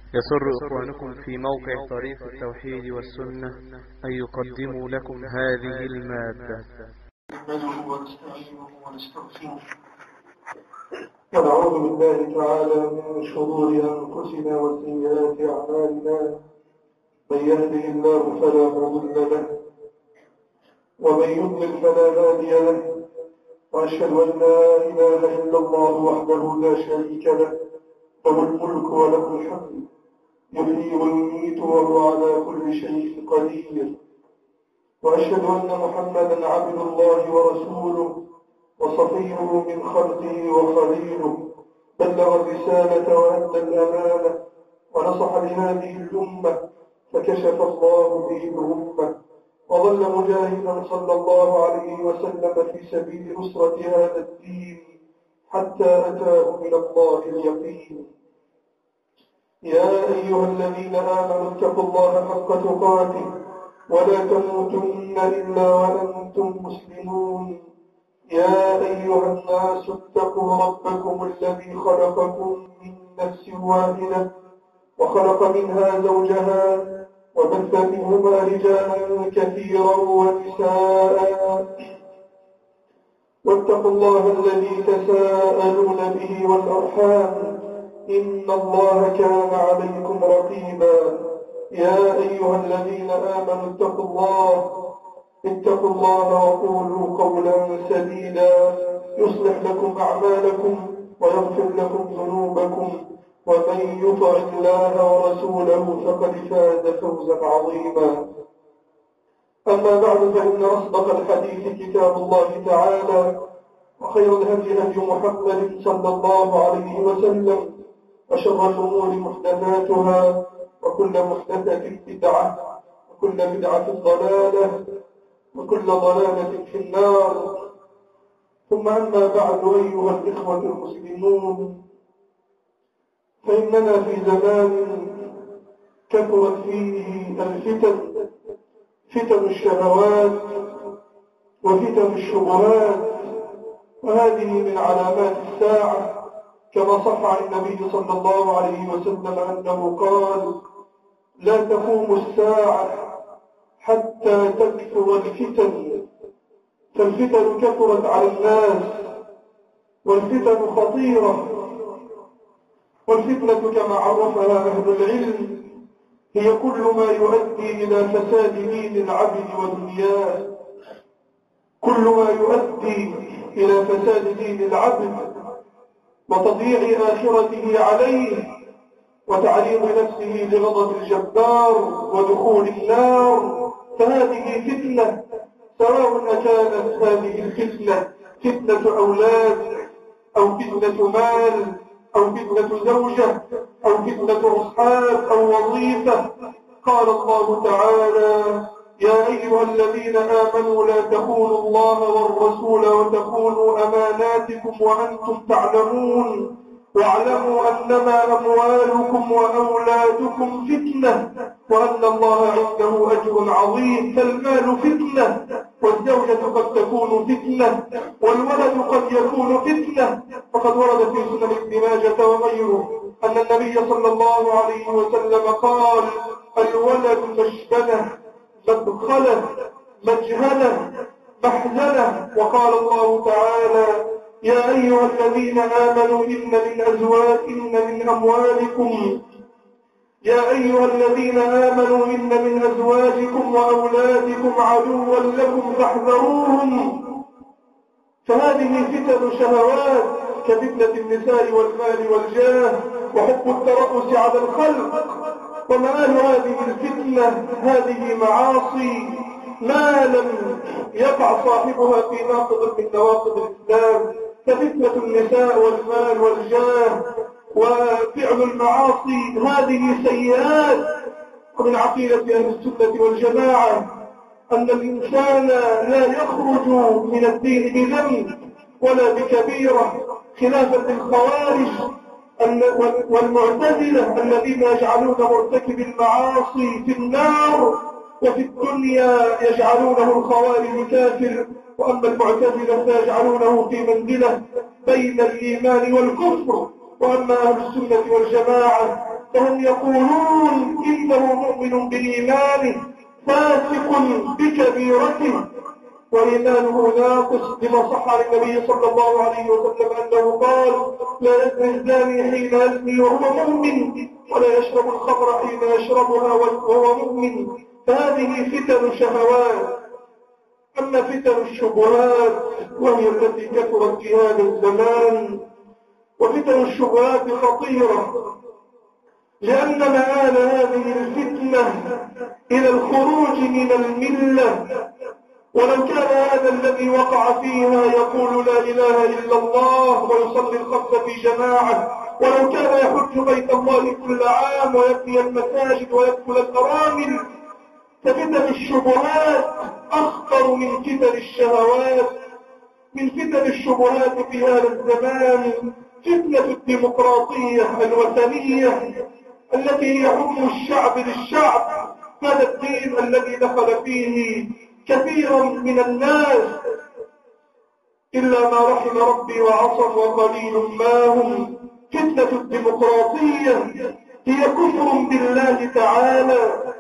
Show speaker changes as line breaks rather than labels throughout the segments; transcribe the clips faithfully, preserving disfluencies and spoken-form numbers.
يسر إخوانكم في موقع طريق التوحيد والسنة أن يقدموا لكم هذه المادة.
نحمده ونستعينه ونستغفره ونعوذ بالله تعالى من شرور أنفسنا وسيئات أعمالنا. من يهده الله فلا مضل له ومن يضلل فلا هادي له، وأشهد أن لا إله إلا الله وحده لا شريك له، له الملك وله الحمد، يحيي ويميت وهو على كل شيء قدير. وأشهد أن محمدا عبد الله ورسوله وصفيه من خلقه وخليله، بلغ الرسالة وأدى الأمانة ونصح لهذه الأمة فكشف الله به الأمة، وظل مجاهدا صلى الله عليه وسلم في سبيل نصرة هذا الدين حتى أتاه من الله اليقين. يا أيها الذين آمنوا اتقوا الله حق تقاته ولا تموتن إلا وأنتم مسلمون. يا أيها الناس اتقوا ربكم الذي خلقكم من نفس واحدة وخلق منها زوجها وبث منهما رجالا كثيرا ونساء، واتقوا الله الذي تساءلون به والأرحام إن الله كان عليكم رقيبا. يا أيها الذين آمنوا اتقوا الله اتقوا الله وقولوا قولا سديدا يصلح لكم أعمالكم ويغفر لكم ذنوبكم، ومن يطع الله ورسوله فقد فاز فوزا عظيما. أما بعد، فإن أصدق الحديث كتاب الله تعالى، وخير الهدي هدي محمد صلى الله عليه وسلم، وشر الأمور محدثاتها، وكل محدثة بدعة، وكل بدعة ضلالة، وكل ضلالة في النار. ثم أما بعد، أيها الإخوة المسلمون، فإننا في زمان كثرت فيه الفتن، فتن الشهوات وفتن الشبهات، وهذه من علامات الساعة، كما صح عن النبي صلى الله عليه وسلم أنه قال: لا تقوم الساعة حتى تكثر الفتن. فالفتن كثرت على الناس، والفتن خطيرة، والفتنة كما عرفها أهل العلم هي كل ما يؤدي إلى فساد دين العبد ودنياه، كل ما يؤدي إلى فساد دين العبد وتضييع آخرته عليه، وتعريض نفسه لغضب الجبار ودخول النار. فهذه فتنة، سواء أكانت هذه الفتنة فتنة أولاد أو فتنة مال أو فتنة زوجة أو فتنة أصحاب أو وظيفة. قال الله تعالى: يا أيها الذين آمنوا لا تخونوا الله والرسول وتخونوا أماناتكم وأنتم تعلمون، واعلموا أنما أموالكم وأولادكم فتنة وأن الله عنده أجر عظيم. فالمال فتنة، والزوجة قد تكون فتنة، والولد قد يكون فتنة. فقد ورد في سنن ابن ماجه وغيره أن النبي صلى الله عليه وسلم قال: الولد مشبنة، مدخلة، مجهلة، محزنة. وقال الله تعالى: يا أيها الذين آمنوا إن من أزواج إن من أموالكم يا أيها الذين آمنوا إن من أزواجكم وأولادكم عدوا لكم فاحذروهم. فهذه فتن شهوات كفتنة النساء والمال والجاه وحب الترأس على الخلق. ومآل هذه الفتنة هذه معاصي ما لم يقع صاحبها في ناقض من نواقض الإسلام، كفتنة النساء والمال والجاه وفعل المعاصي. هذه سيئات. ومن عقيدة أهل السنة والجماعة أن الإنسان لا يخرج من الدين بذنب ولا بكبيرة، خلافا للخوارج والمعتزلة الذين يجعلون مرتكب المعاصي في النار، وفي الدنيا يجعلونه الخوارج كافر، وأما المعتزلة فيجعلونه في منزلة بين الإيمان والكفر. وأما أهل السنة والجماعة فهم يقولون إنه مؤمن بإيمانه فاسق بكبيرته وإيمانه ناقص، لما صح عن النبي صلى الله عليه وسلم أنه قال: لا يزني الزاني حين يزني وهو مؤمن، ولا يشرب الخمر حين يشربها وهو مؤمن. فهذه فتن شهوات. أما فتن الشبهات وهي التي كثرت في هذا الزمان، وفتن الشبهات خطيرة، لأن مآل هذه الفتنة إلى الخروج من الملة. ولو كان هذا الذي وقع فيها يقول لا إله إلا الله ويصلي الخمس في جماعة، ولو كان يحج بيت الله كل عام ويبني المساجد ويدخل الأرامل، ففتن الشبهات أخطر من فتن الشهوات. من فتن الشبهات في هذا الزمان فتنة الديمقراطية الوثنية التي هي حكم الشعب للشعب. هذا الدين الذي دخل فيه كثيرا من الناس إلا ما رحم ربي وعصم وقليل ما هم. فتنة الديمقراطية هي كفر بالله تعالى،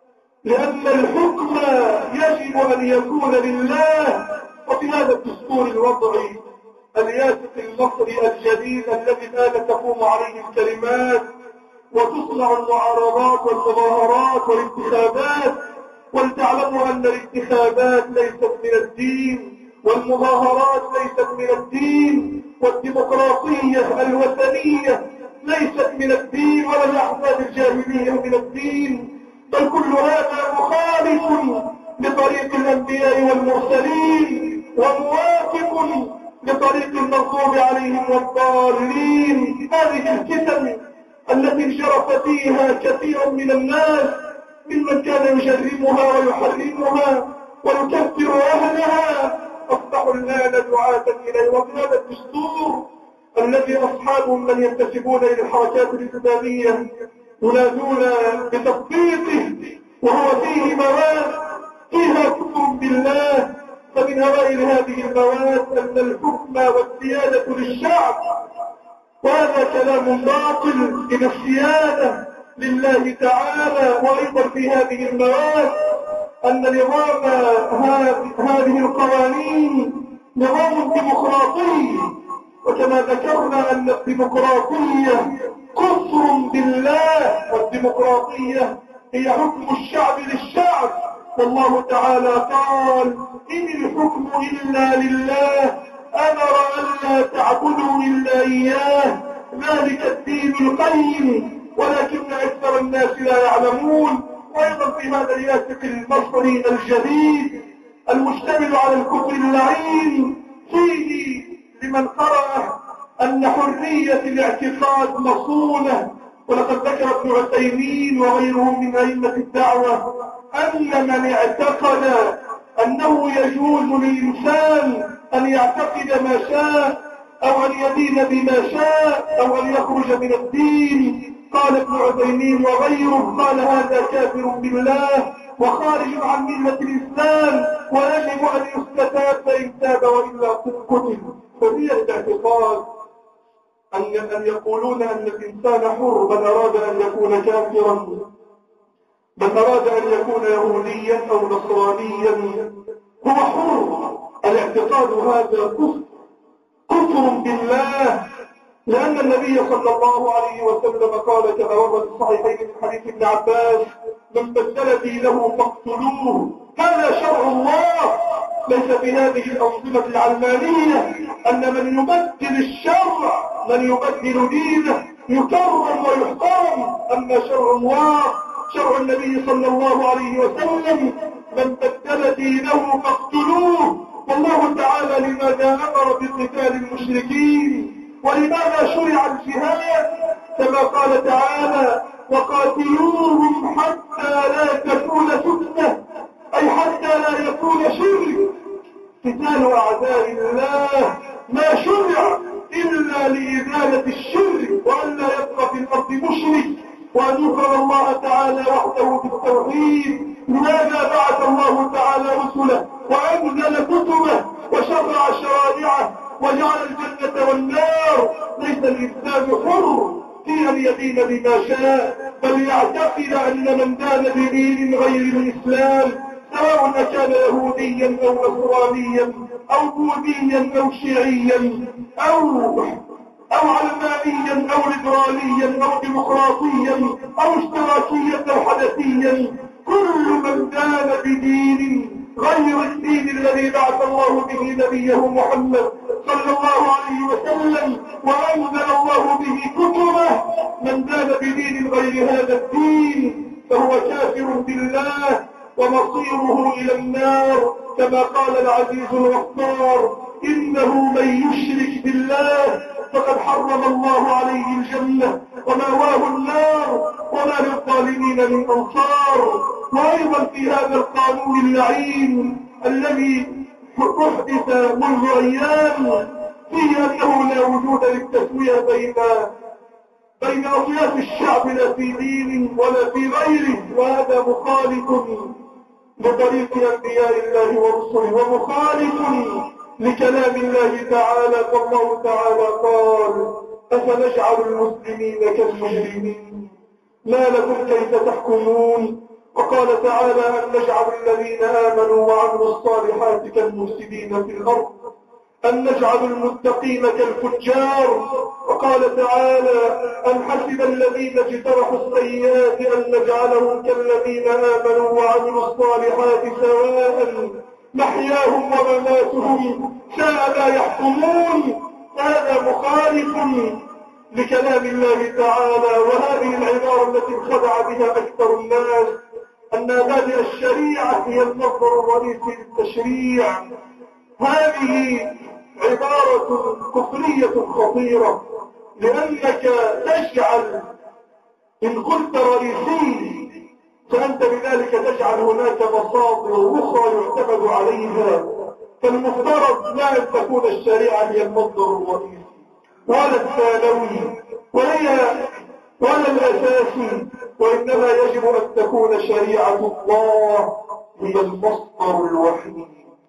لأن الحكم يجب أن يكون لله. وفي هذا الدستور الوضعي الياسف المصري الجديد الذي الآن تقوم عليه الكلمات وتصنع المعارضات والمظاهرات والانتخابات، ولتعلموا أن الانتخابات ليست من الدين، والمظاهرات ليست من الدين، والديمقراطية الوثنية ليست من الدين، ولا الأحزاب الجاهلية من الدين، بل كل هذا مخالف لطريق الأنبياء والمرسلين وموافق لطريق المغضوب عليهم والضالين. هذه الفتن التي انشرف فيها كثير من الناس ممن كان يجرمها ويحرمها ويكفر أهلها أصبحوا الآن دعاة إليه. وفي هذا الدستور الذي أصحابهم من ينتسبون إلى الحركات الإسلامية ينادون بتطبيقه، وهو فيه مواد فيها كفر بالله. فمن أوائل هذه المواد أن الحكم والسيادة للشعب، وهذا كلام باطل، إن السيادة لله تعالى. وأيضا في هذه المواد أن نظام هذه القوانين نظام ديمقراطي، وكما ذكرنا أن الديمقراطية كفر بالله، والديمقراطية هي حكم الشعب للشعب. والله تعالى قال: إن الحكم إلا لله أمر ألا تعبدوا إلا إياه ذلك الدين القيم ولكن أكثر الناس لا يعلمون. وأيضا في هذا الياسق المصري الجديد المشتمل على الكفر اللعين فيه لمن قرأ أن حرية الاعتقاد مصونة. ولقد ذكر ابن عثيمين وغيره من أئمة الدعوة أن من اعتقد أنه يجوز للإنسان أن يعتقد ما شاء أو أن يدين بما شاء أو أن يخرج من الدين، قال ابن عثيمين وغيره، قال هذا كافر بالله وخارج عن ملة الإسلام ويجب أن يستتاب فإن تاب وإلا قتل. فهي الاعتقاد أن يقولون أن الإنسان حر، من أراد أن يكون كافرا، من أراد أن يكون يهوديا أو نصرانيا هو حر. الاعتقاد هذا كفر كفر بالله، لأن النبي صلى الله عليه وسلم قال كما ورد في الصحيحين من حديث ابن عباس: من بدل دينه فاقتلوه. هذا شرع الله، ليس في هذه الأنظمة العلمانية أن من يبدل الشرع، من يبدل دينه يكرم ويحترم. أما شرع الله، شرع النبي صلى الله عليه وسلم: من بدل دينه فاقتلوه. والله تعالى لماذا أمر بقتال المشركين؟ ولماذا شرع الجهاد؟ كما قال تعالى: وقاتلوهم حتى لا تكون فتنة، أي حتى لا يكون شرك. قتال أعداء الله ما شرع إلا لإزالة الشرك، وأن لا يبقى في الأرض مشرك، وأن يكرم الله تعالى وحده بالتوحيد. لماذا بعث الله تعالى رسله وأنزل كتبه وشرع شرائعه وجعل الجنة والنار؟ ليس الإسلام حر في أن يدين بما شاء، بل يعتقد أن من دان بدين غير الإسلام سواء كان يهوديا أو نصرانيا أو بوذيا أو شيعيا أو أو علمانيا أو ليبراليا أو ديمقراطيا أو اشتراكيا أو حدثيا، كل من دان بدين غير الدين الذي بعث الله به نبيه محمد صلى الله عليه وسلم وأنزل الله به كتبه، من دان بدين غير هذا الدين فهو كافر بالله ومصيره إلى النار، كما قال العزيز الغفار: إنه من يشرك بالله فقد حرم الله عليه الجنة ومأواه النار وما للظالمين من أنصار. وأيضا في هذا القانون اللعين الذي أحدث منذ أيام فيه أنه لا وجود للتسوية بين بين أطياف الشعب لا في دين ولا في غيره، وهذا مخالف لطريق أنبياء الله ورسله ومخالف لكلام الله تعالى. فالله تعالى قال: أفنجعل المسلمين كالمجرمين ما لكم كيف تحكمون. وقال تعالى: أن نجعل الذين آمنوا وعملوا الصالحات كالمفسدين في الأرض أن نجعل المتقين كالفجار. وقال تعالى: أم حسب الذين اجترحوا السيئات أن نجعلهم كالذين آمنوا وعملوا الصالحات سواء محياهم ومماتهم ساء ما يحكمون. هذا مخالف لكلام الله تعالى. وهذه العبارة التي انخدع بها أكثر الناس أن مبادئ الشريعة هي المصدر الرئيسي للتشريع. هذه عبارة كفرية خطيرة، لأنك تجعل إن قلت رئيسي فأنت بذلك تجعل هناك مصادر أخرى يعتمد عليها، فالمفترض لا أن تكون الشريعة هي المصدر الرئيسي ولا الثانوي ولا ولا الأساسي، وإنما يجب أن تكون شريعة الله هي المصدر الوحيد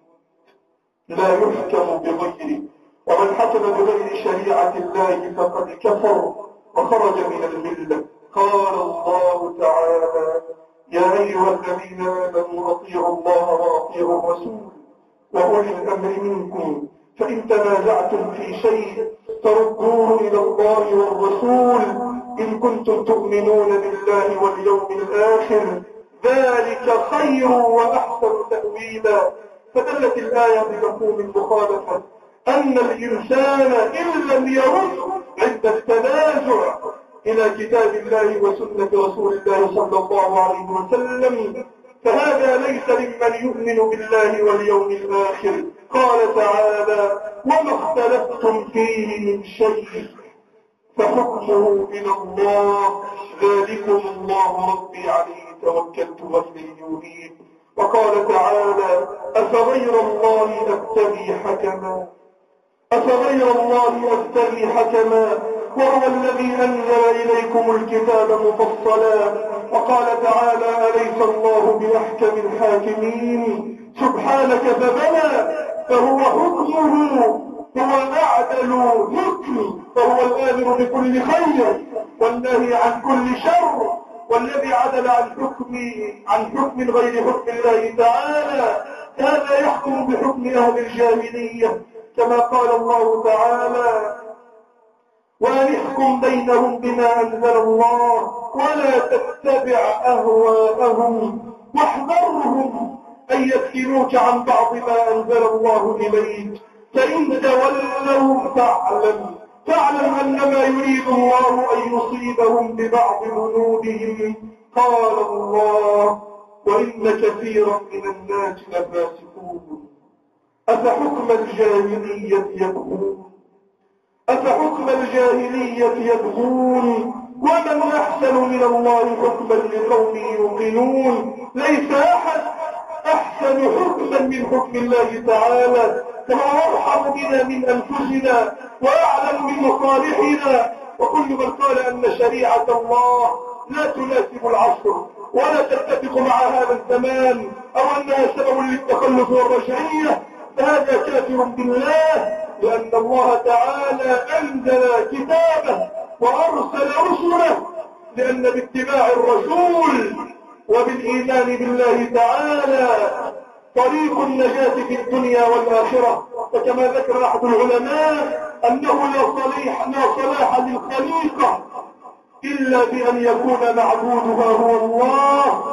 لا يحكم بغيره. ومن حكم بغير شريعة الله فقد كفر وخرج من الملة. قال الله تعالى: يا أيها الذين آمنوا أطيعوا الله وأطيعوا الرسول وأولي الأمر منكم فإن تنازعتم في شيء فردوه إلى الله والرسول إن كنتم تؤمنون بالله واليوم الآخر ذلك خير وأحسن تأويلا. فدلت الآية بمفهوم المخالفة أن الإنسان إن لم يرد عند التنازع إلى كتاب الله وسنة رسول الله صلى الله عليه وسلم فهذا ليس لمن يؤمن بالله واليوم الآخر. قال تعالى: وما اختلفتم فيه من شيء فحكمه إلى الله ذلكم الله ربي عليه توكلت وإليه أنيب. وقال تعالى: أفغير الله أبتغي حكما أفغير الله أبتغي حكما وهو الذي أنزل إليكم الكتاب مفصلا. وقال تعالى: أليس الله بأحكم الحاكمين سبحانك فبلى فهو حكمه هو أعدل حكم، فهو الآمر بكل خير والنهي عن كل شر، والذي عدل عن حكم عن حكم غير حكم الله تعالى هذا يحكم بحكم أهل الجاهلية، كما قال الله تعالى: وأن يحكم بينهم بما أنزل الله ولا تتبع أهواءهم واحذرهم أن يفتنوك عن بعض ما أنزل الله إليك فإن تولوا فاعلم فاعلم أنما يريد الله أن يصيبهم ببعض ذنوبهم. قال الله: وإن كثيرا من الناس لفاسقون أفحكم الجاهلية يبغون أفحكم الجاهلية يبغون ومن أحسن من الله حكما لقوم يوقنون. ليس أحد أحسن حكما من حكم الله تعالى، فهو أرحم بنا من أنفسنا وأعلم بمصالحنا. وكل من قال أن شريعة الله لا تناسب العصر ولا تتفق مع هذا الزمان أو أنها سبب للتخلف والرجعية فهذا كافر بالله، لأن الله تعالى أنزل كتابه وأرسل رسله، لأن باتباع الرسول وبالإيمان بالله تعالى طريق النجاة في الدنيا والآخرة. وكما ذكر أحد العلماء أنه لا صلاح لا صلاح للخليقة إلا بأن يكون معبودها هو الله،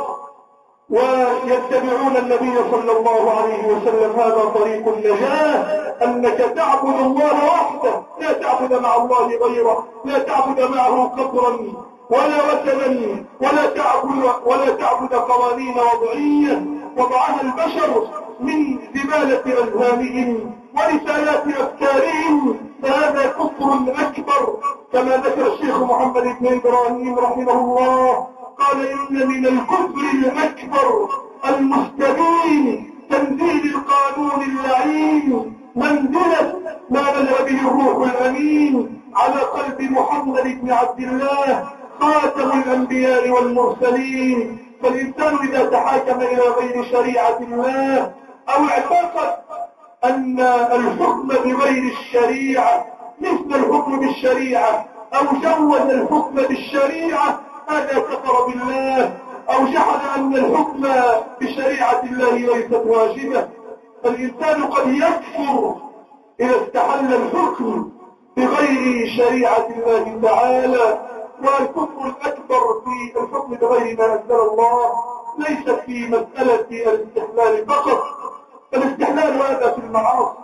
ويتبعون النبي صلى الله عليه وسلم. هذا طريق النجاة، أنك تعبد الله وحده، لا تعبد مع الله غيره، لا تعبد معه قبرا ولا وثنا، ولا تعبد ولا تعبد قوانين وضعية وضعها البشر من زبالة أذهانهم ورسالات أفكارهم، فهذا كفر أكبر. كما ذكر الشيخ محمد بن إبراهيم رحمه الله قال: إن من الكفر الأكبر المستبين تنزيل القانون اللعين منزلة ما نزل به الروح الأمين على قلب محمد بن عبد الله خاتم الأنبياء والمرسلين. فالإنسان إذا تحاكم إلى غير شريعة الله أو اعتقد أن الحكم بغير الشريعة مثل الحكم بالشريعة أو جوز الحكم بالشريعة، هذا كفر بالله أو جحد أن الحكم بشريعة الله ليست واجبة. الإنسان قد يكفر إذا استحل الحكم بغير شريعة الله تعالى. والكفر الأكبر في الحكم بغير ما أنزل الله ليس في مسألة الاستحلال فقط، الاستحلال هذا في المعاصي،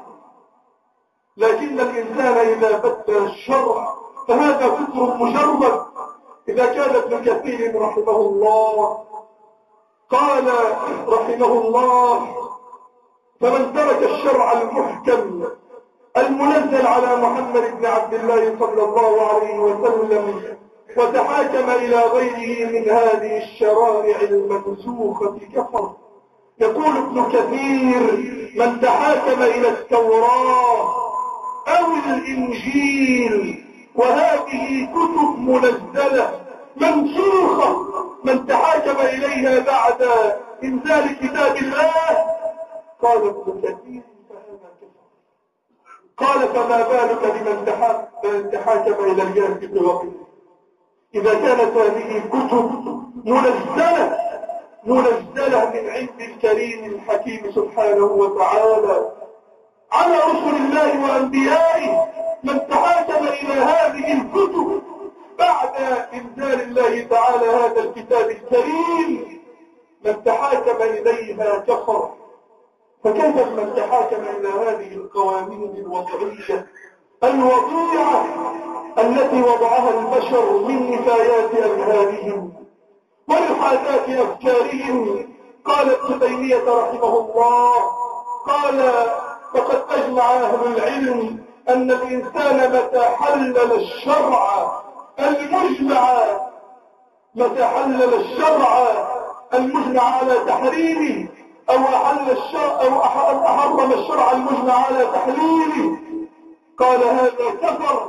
لكن الإنسان إذا بدل الشرع فهذا كفر مجرد. إذا كان ابن كثير رحمه الله قال رحمه الله: فمن ترك الشرع المحكم المنزل على محمد بن عبد الله صلى الله عليه وسلم وتحاكم إلى غيره من هذه الشرائع المنسوخة كفر. يقول ابن كثير: من تحاكم إلى التوراة أو الإنجيل وهذه كتب منزلة منسوخة من تحاكم إليها بعد إنزال كتاب الله، قال ابن كثير: فهذا كفر. قال: فما بالك بمن تحاكم إلى اليهود وغيره؟ إذا كانت هذه كتب منزلة منزلة من عند الكريم الحكيم سبحانه وتعالى على رسل الله وأنبيائه، من تحاكم إلى هذه الكتب بعد إنزال الله تعالى هذا الكتاب الكريم من تحاكم إليها كفر. فكيف من تحاكم إلى هذه القوانين الوضعية الوضيعة التي وضعها البشر من نفايات أذهانهم وإلحادات أفكارهم؟ قال ابن تيمية رحمه الله قال: فقد أجمع أهل العلم أن الإنسان متى حلل الشرع المجمع متى حلل الشرع المجمع على تحريمه أو أحل الشرع أو أحرم الشرع المجمع على تحليله، قال: هذا كفر.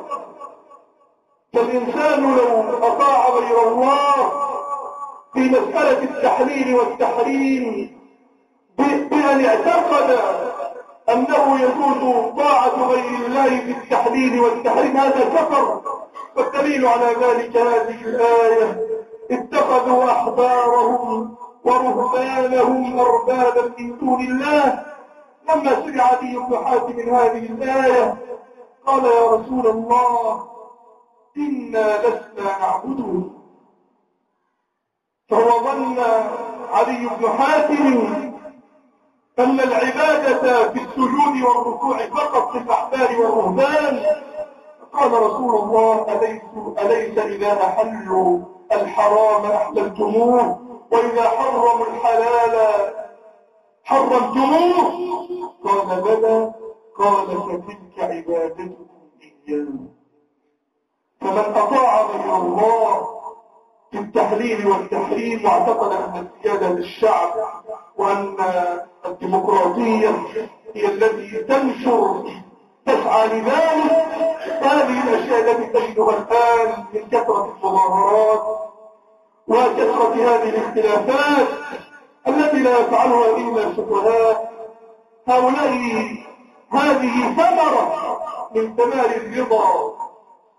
فالإنسان لو أطاع غير الله في مسألة التحليل والتحريم بأن اعتقد أنه يجوز طاعة غير الله في التحليل والتحريم، هذا كفر. والدليل على ذلك هذه الآية: اتخذوا أحبارهم ورهبانهم أربابا من دون الله. لما سمع عدي بن حاتم هذه الآية قال: يا رسول الله، إنا لسنا نعبده. فهو ظن عدي بن حاتم أن العبادة في السجود والركوع فقط للأحبار والرهبان. قال رسول الله: أليس, أليس إذا أحلوا الحرام أحللتموه وإذا حرموا الحلال حرمتموه؟ قال: بلى. قال: فتلك عبادتكم إياه. فمن أطاع غير الله في التحليل والتحريم واعتقد أن السيادة للشعب وأن الديمقراطية هي التي تنشر تسعى لذلك، هذه الأشياء التي تجدها الآن من كثرة التظاهرات وكثرة هذه الاختلافات التي لا يفعلها إلا السفهاء، هؤلاء هذه ثمرة من ثمار الرضا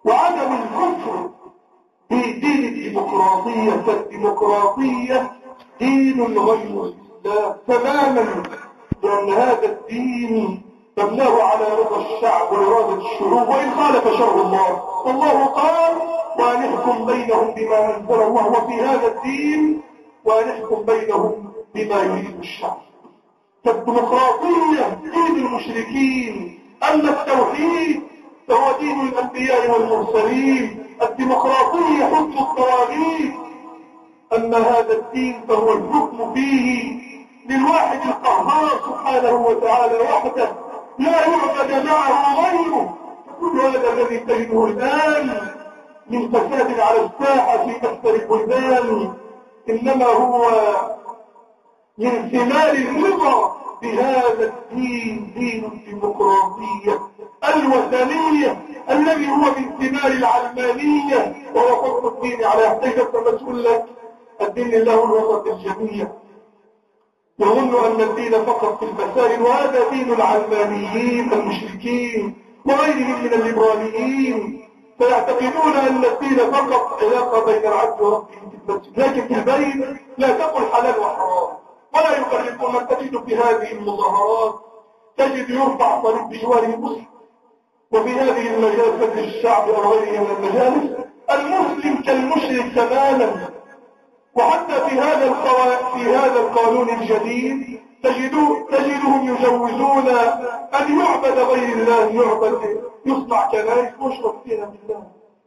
وعدم الكفر بدين الديمقراطية، فالديمقراطية دين غير الإسلام تماما، لأن هذا الدين مبناه على رضا الشعب وإرادة الشعوب وإن خالف شرع الله. والله قال وأن يحكم بينهم بما أنزل الله، وفي هذا الدين وأن يحكم بينهم بما يريد الشعب. فالديمقراطية دين المشركين، أما التوحيد فهو دين الأنبياء والمرسلين. الديمقراطية حكم الطواغيت، أما هذا الدين فهو الحكم فيه للواحد القهار سبحانه وتعالى وحده لا يعبد معه غيره. كل هذا الذي تجده الآن من فساد على الساحة في أكثر البلدان إنما هو من ثمار الرضا بهذا الدين، دين الديمقراطية الوثنية الذي هو من ثمار العلمانية، وهو فضل الدين على احتجاب مسؤول لك الدين الله الوسط الجميع. يظن أن الدين فقط في المسائل، وهذا دين العلمانيين المشركين وغيرهم من الليبراليين، فيعتقدون أن الدين فقط علاقة بين العبد وربه في المسجد، لكن في البيت لا تقل حلال وحرام ولا يفرقون. من تجد في هذه المظاهرات تجد يرفع صليب بجوار المسلم، وفي هذه المجالس الشعب أو غيرها من المجالس المسلم كالمشرك تماما. وحتى في هذا في هذا القانون الجديد تجدوا تجدهم يجوزون أن يعبد غير الله، يعبد يصنع كنائس مشرك فيها بالله.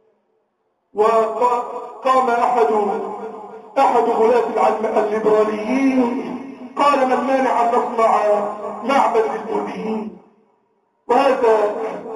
وقام أحد أحد غلاة العلم الليبراليين قال من مانع أن نصنع معبد للبوذيين، وهذا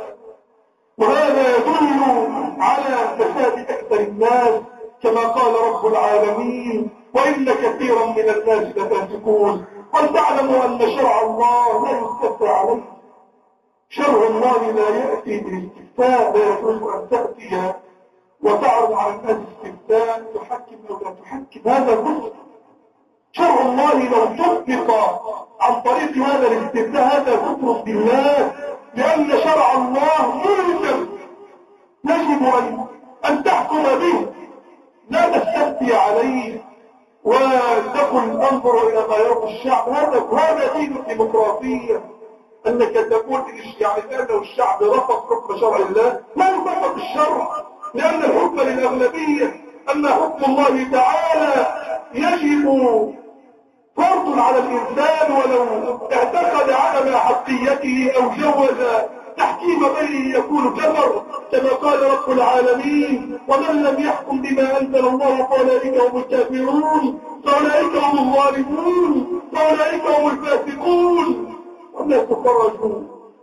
وهذا يدل على فساد أكثر الناس كما قال رب العالمين وإن كثيرا من الناس لفاسقون. ولتعلموا أن شرع الله لا يستفتى عليه، شرع الله لا يأتي بالاستفتاء، لا يجوز أن تأتي وتعرض على الناس استفتاء تحكم أو لا تحكم، هذا كفر. شرع الله لو طبق عن طريق هذا الاستفتاء هذا كفر بالله، لأن شرع الله ملزم يجب أن أن تحكم به، لا تستفتي عليه وتقل انظروا إلى ما يرضي الشعب. هذا هذا دين الديمقراطية، أنك تقول يعني لأنه الشعب رفض حكم شرع الله لا يطبق الشرع، لأن الحكم للأغلبية. أما حكم الله تعالى يجب فرض على الإنسان ولو اعتقد عدم حقيته أو جوز تحكيم غيره يكون كفر، كما قال رب العالمين ومن لم يحكم بما أنزل الله فأولئك هم الكافرون فأولئك هم الظالمون فأولئك هم الفاسقون. والناس خرجوا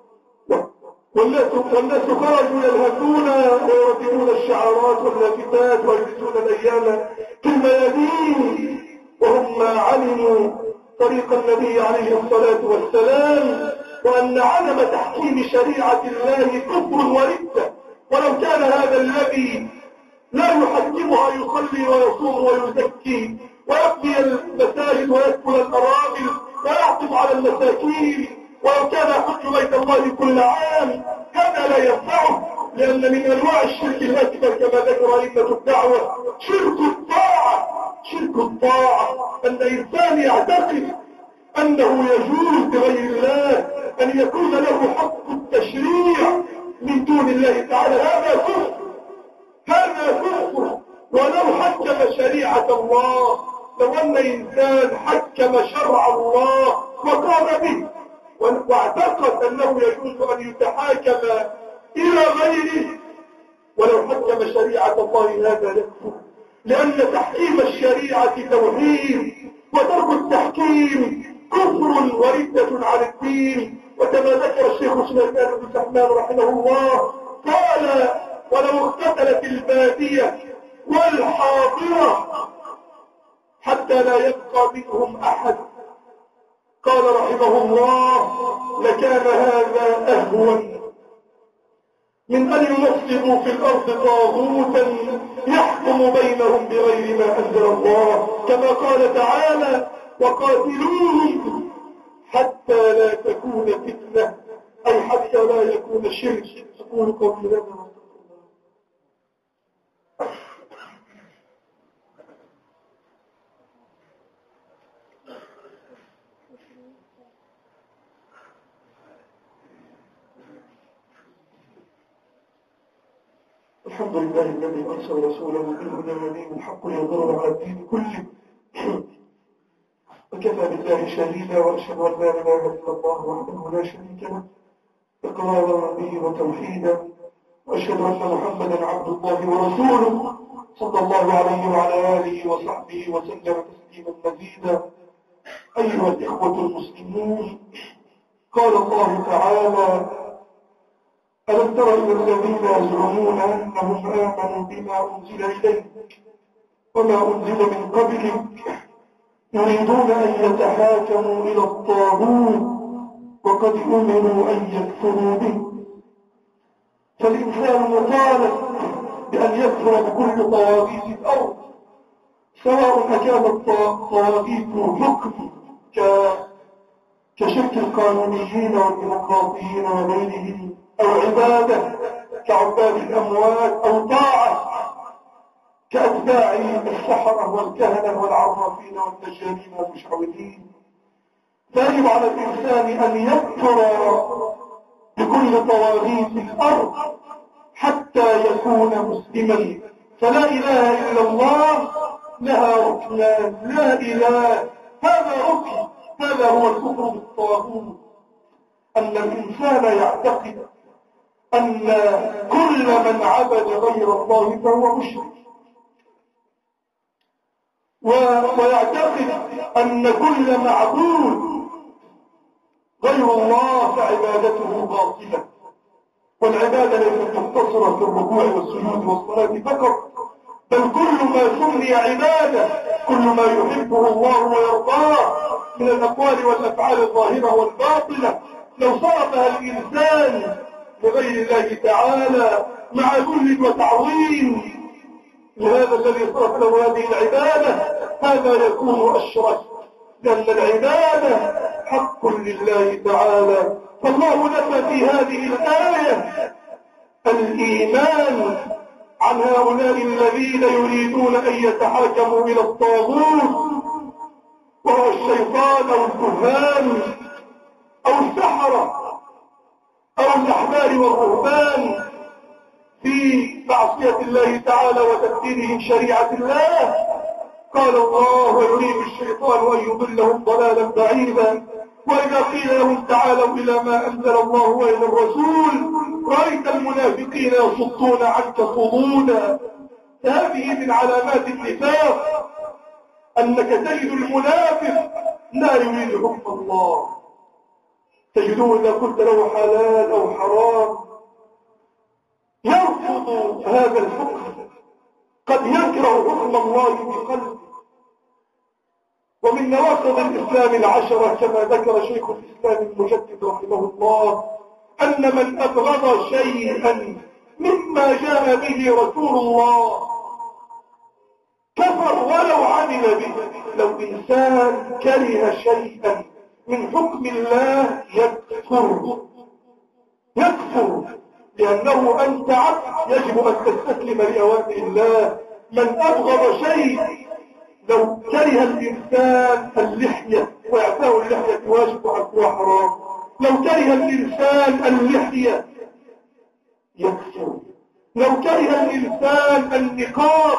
والناس والناس خرجوا يلهثون ويرددون الشعارات واللافتات ويلبسون الأيام في الميادين وهم علموا طريق النبي عليه الصلاة والسلام، وأن عدم تحكيم شريعة الله كفر وردة. ولو كان هذا الذي لا يحكمها يصلي ويصوم ويزكي ويبني المساجد ويدخل الأراضي ويعطف على المساكين، ولو كان يحج بيت الله كل عام هذا لا ينفعه، لأن من أنواع الشرك الأكبر كما ذكر أئمة الدعوة شرك الطاعة. شرك الطاعة أن إنسان يعتقد أنه يجوز بغير الله أن يكون له حق التشريع من دون الله تعالى، هذا كفر، هذا كفر. ولو حكم شريعة الله، لو أن إنسان حكم شرع الله وقام به واعتقد أنه يجوز أن يتحاكم إلى غيره ولو حكم شريعة الله هذا يكفر، لأن تحكيم الشريعة توحيد وترك التحكيم كفر وردة عن الدين. وكما ذكر الشيخ سليمان بن سحمان رحمه الله قال ولو اقتتلت البادية والحاضرة حتى لا يبقى منهم أحد، قال رحمه الله لكان هذا أهون من أن ينصبوا في الأرض طاغوتا يحكم بينهم بغير ما أنزل الله، كما قال تعالى وقاتلوهم حتى لا تكون فتنة، أي حتى لا يكون شرك. أقول قولي هذا الحمد لله الذي أرسل رسوله بالهدى ودين الحق ليظهره على الدين كله وكفى بالله شهيدا وأشهد أن لا إله إلا الله وحده لا شريك له إقرارا به وتوحيدا وأشهد أن محمدا عبد الله ورسوله صلى الله عليه وعلى آله وصحبه وسلم تسليما مزيدا. أيها الإخوة المسلمون، قال الله تعالى: ألم تر إلى الذين يزعمون أنهم آمنوا بما أنزل إليك وما أنزل من قبلك يريدون أن يتحاكموا إلى الطاغوت وقد أمروا أن يكفروا به. فالإنسان مطالب بأن يكفر بكل طواغيت الأرض، سواء كانت الطواغيت حكم كشرك القانونيين والديمقراطيين وغيرهم، أو عبادة كعباد الأموات، أو طاعة كأتباع السحرة والكهنة والعرافين والدجالين والمشعوذين. فيجب على الإنسان أن يكفر بكل طواغيت الأرض حتى يكون مسلما. فلا إله إلا الله لها ركنان: لا إله هذا ركن، هذا هو الكفر بالطاغوت، أن الإنسان يعتقد أن كل من عبد غير الله فهو مشرك، ويعتقد أن كل معبود غير الله فعبادته باطلة. والعبادة ليست مقتصرة في الركوع والسجود والصلاة فقط، بل كل ما سمي عبادة، كل ما يحبه الله ويرضاه من الأقوال والأفعال الظاهرة والباطلة، لو صرفها الإنسان لغير الله تعالى مع ذل وتعظيم لهذا الذي صرف له هذه العبادة، هذا يكون أشرك، لأن العبادة حق لله تعالى. فالله نفى في هذه الآية الإيمان عن هؤلاء الذين يريدون أن يتحاكموا إلى الطاغوت، وهو الشيطان أو الكهان أو السحرة أو الأحبار والرهبان في معصية الله تعالى وتبديلهم شريعة الله. قال الله: ويريد الشيطان أن يضلهم ضلالا بعيدا. وإذا قيل لهم تعالوا إلى ما أنزل الله وإلى الرسول رأيت المنافقين يصدون عنك صدودا. هذه من علامات النفاق، أنك تجد المنافق لا يريد حكم الله، تجدوه إذا قلت له حلال أو حرام يرفض هذا الحكم، قد يكره حكم الله في قلبه. ومن نواقض الإسلام العشرة كما ذكر شيخ الإسلام المجدد رحمه الله أن من أبغض شيئا مما جاء به رسول الله كفر ولو عمل به. لو إنسان كره شيئا من حكم الله يكفر يكفر لأنه أنت عبد، يجب أن تستسلم لأوامر الله. من أبغض شيء، لو كره الإنسان اللحية ويعتاه اللحية واجب وعفوها حرام، لو كره الإنسان اللحية يكفر. لو كره الإنسان النقاب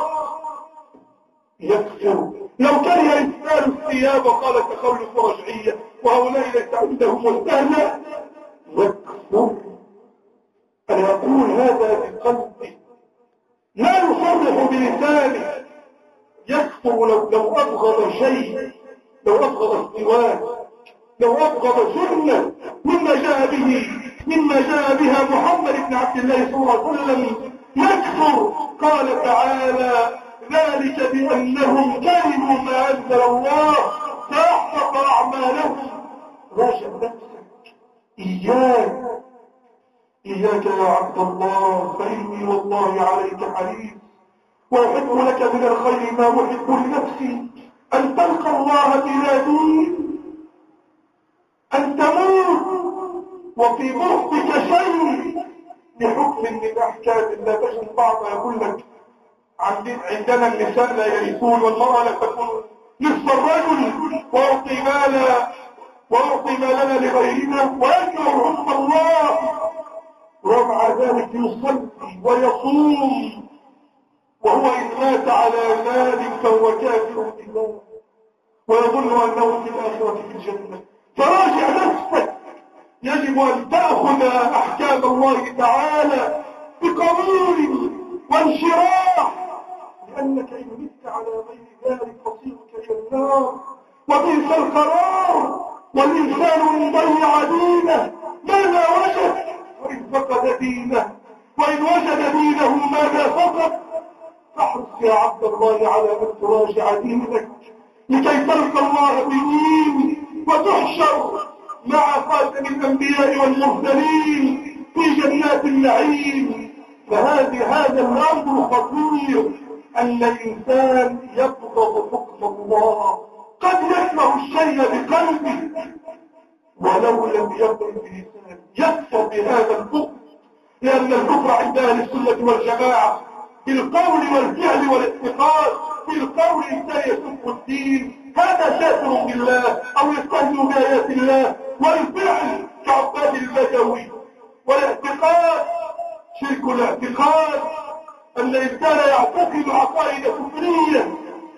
يكفر. لو كره الإنسان الثياب وقال تخلف رجعية وهؤلاء ليس عندهم مستهزأ يكفر. أنا أقول هذا بقلبي لا يصرح بلسانه. يكفر لو, لو أبغض شيء، لو أبغض السواك، لو أبغض سنة مما جاء به مما جاء بها محمد بن عبد الله صلى الله عليه وسلم يكفر. قال تعالى: ذلك بأنهم كرهوا ما أنزل الله فأحبط أعمالهم. راجع نفسك، إياك إياك يا عبد الله، فإني والله عليك حريص وأحب لك من الخير ما أحب لنفسي، أن تلقى الله بلا دين، أن تموت وفي بغضك شيء بحكم من أحكام الله. تجد بعض يقول لك عندنا النساء لا يرثون والمرأة لا تكون نصف الرجل، وأعطي مالا وأعطي مالنا لغيرنا ويكره حكم الله. ومع ذلك يصلي ويصوم وهو إن مات على مال فهو كافر بالله ويظن أنه في الآخرة في الجنة. فراجع نفسك، يجب أن تأخذ أحكام الله تعالى بقبول وانشراح، لأنك إن مت على غير ذلك مصيرك إلى النار وبئس القرار. والإنسان إن ضيع دينه ماذا وجد؟ وإن فقد دينه وإن وجد دينه ماذا فقد؟ فاحرص يا عبد الله على أن تراجع دينك لكي تلقى الله بدين وتحشر مع خاتم الأنبياء والمرسلين في جنات النعيم. فهذه هذا الأمر خطير، أن الإنسان يبغض حكم الله. قد يكره الشيء بقلبه ولو لم يكن بلسانه، يكفر بهذا الكفر، لأن الكفر عند أهل السنة والجماعة بالقول والفعل والاعتقاد. بالقول إنسان يسب الدين، هذا كافر بالله أو يستهزئ بآيات الله، والفعل كعباد البدوي، والاعتقاد شرك الاعتقاد، أن الإنسان يعتقد عقائد كفرية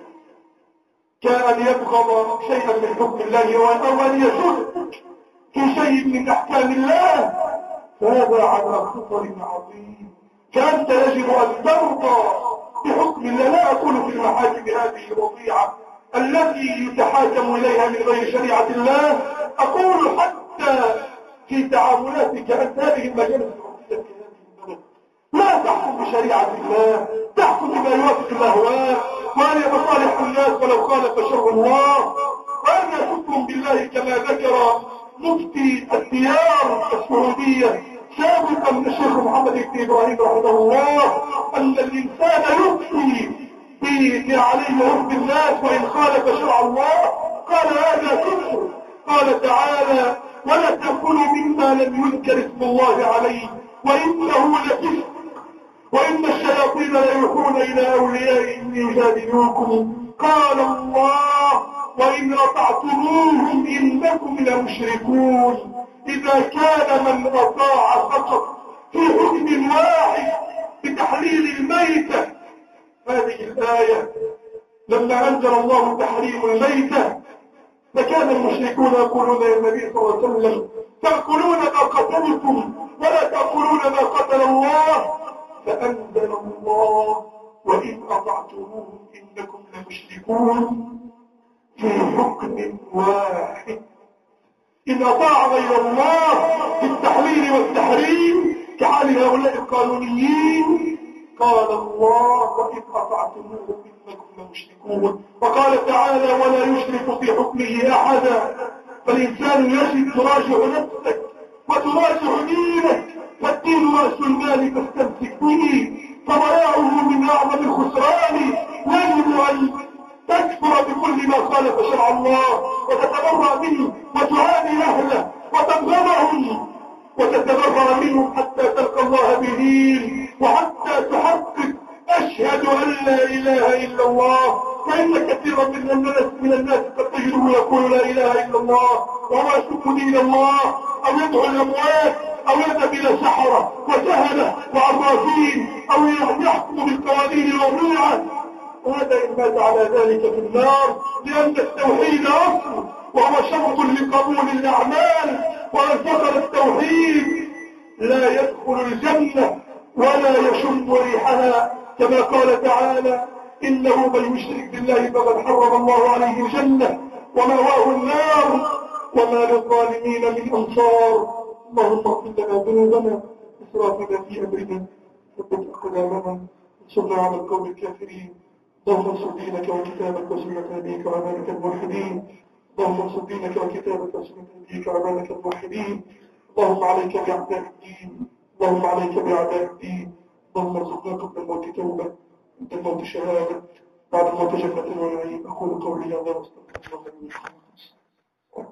كأن يبغض شيئا من حكم الله أو أن يشد في شيء من أحكام الله، فهذا على خطر عظيم. فأنت يجب أن ترضى بحكم الله. لا أقول في المحاكم هذه الوضيعة التي يتحاكم إليها من غير شريعة الله، أقول حتى في تعاملاتك أن هذه المجالس الوضيعة لا تحكم بشريعة الله، تحكم بما يوافق الأهواء وأن مصالح الناس ولو خالف شرع الله، وأن يحكم بالله كما ذكر مفتي الديار السعودية سابقا من الشيخ محمد بن إبراهيم رحمه الله، أن الإنسان يفتي به عليه عرف الناس وإن خالف شرع الله. قال هذا كفر. قال تعالى ولا تأكلوا مما لم يذكر اسم الله عليه وإنه لفسق وإن الشياطين ليوحون إلى أوليائهم يجادلوكم. قال الله وإن أطعتموهم إنكم لمشركون. إذا كان من أطاع فقط في حكم واحد بتحليل الميتة، هذه الآية لما أنزل الله تحريم الميتة فكان المشركون يقولون يا النبي صلى الله عليه وسلم تأكلون ما قتلتم ولا تأكلون ما قتل الله، فأنزل الله وإن أطعتموهم إنكم لمشركون في حكم واحد. إن أطاع غير الله في التحليل والتحريم كحال هؤلاء القانونيين، قال الله وإن أطعتموهم إنكم لمشركون. وقال تعالى ولا يشرك في حكمه أحدا. فالإنسان يجب تراجع نفسك وتراجع دينك، فالدين رأس المال فاستمسك به، فضياعه من أعظم الخسران. يجب أن تكفر بكل ما خالف شرع الله وتتبرأ منه وتعادي أهله وتبغضهم وتتبرأ منهم حتى تلقى الله بدين وحتى تحقق أشهد أن لا إله إلا الله. فإن كثيرا من الناس من الناس قد تجده يقول لا إله إلا الله وهو يسب دين الله أو يدعو الأموات أو يذهب إلى سحرة وسهلة وعرافين أو يحكم بالقوانين الوضيعة، وهذا إن مات على ذلك في النار، لأن التوحيد أصل وهو شرط لقبول الأعمال، ومن فقد التوحيد لا يدخل الجنة ولا يشم ريحها، كما قال تعالى إنه من يشرك بالله فقد حرم الله عليه الجنة ومأواه النار وما للظالمين من أنصار. اللهم اغفر لنا ذنوبنا إسرافنا في أمرنا ثبت أقدامنا وانصرنا على القوم الكافرين. اللهم انصر دينك وكتابك وسنة نبيك وعبادك الموحدين. اللهم انصر دينك وكتابك وسنة نبيك وعبادك الموحدين. اللهم عليك بأعداء الدين، اللهم عليك بأعداء الدين. اللهم ارزقنا قبل الموت توبة، عند الموت شهادة، بعد الموت جنة ونعيم. أقول قولي هذا واستغفر الله لي ولكم.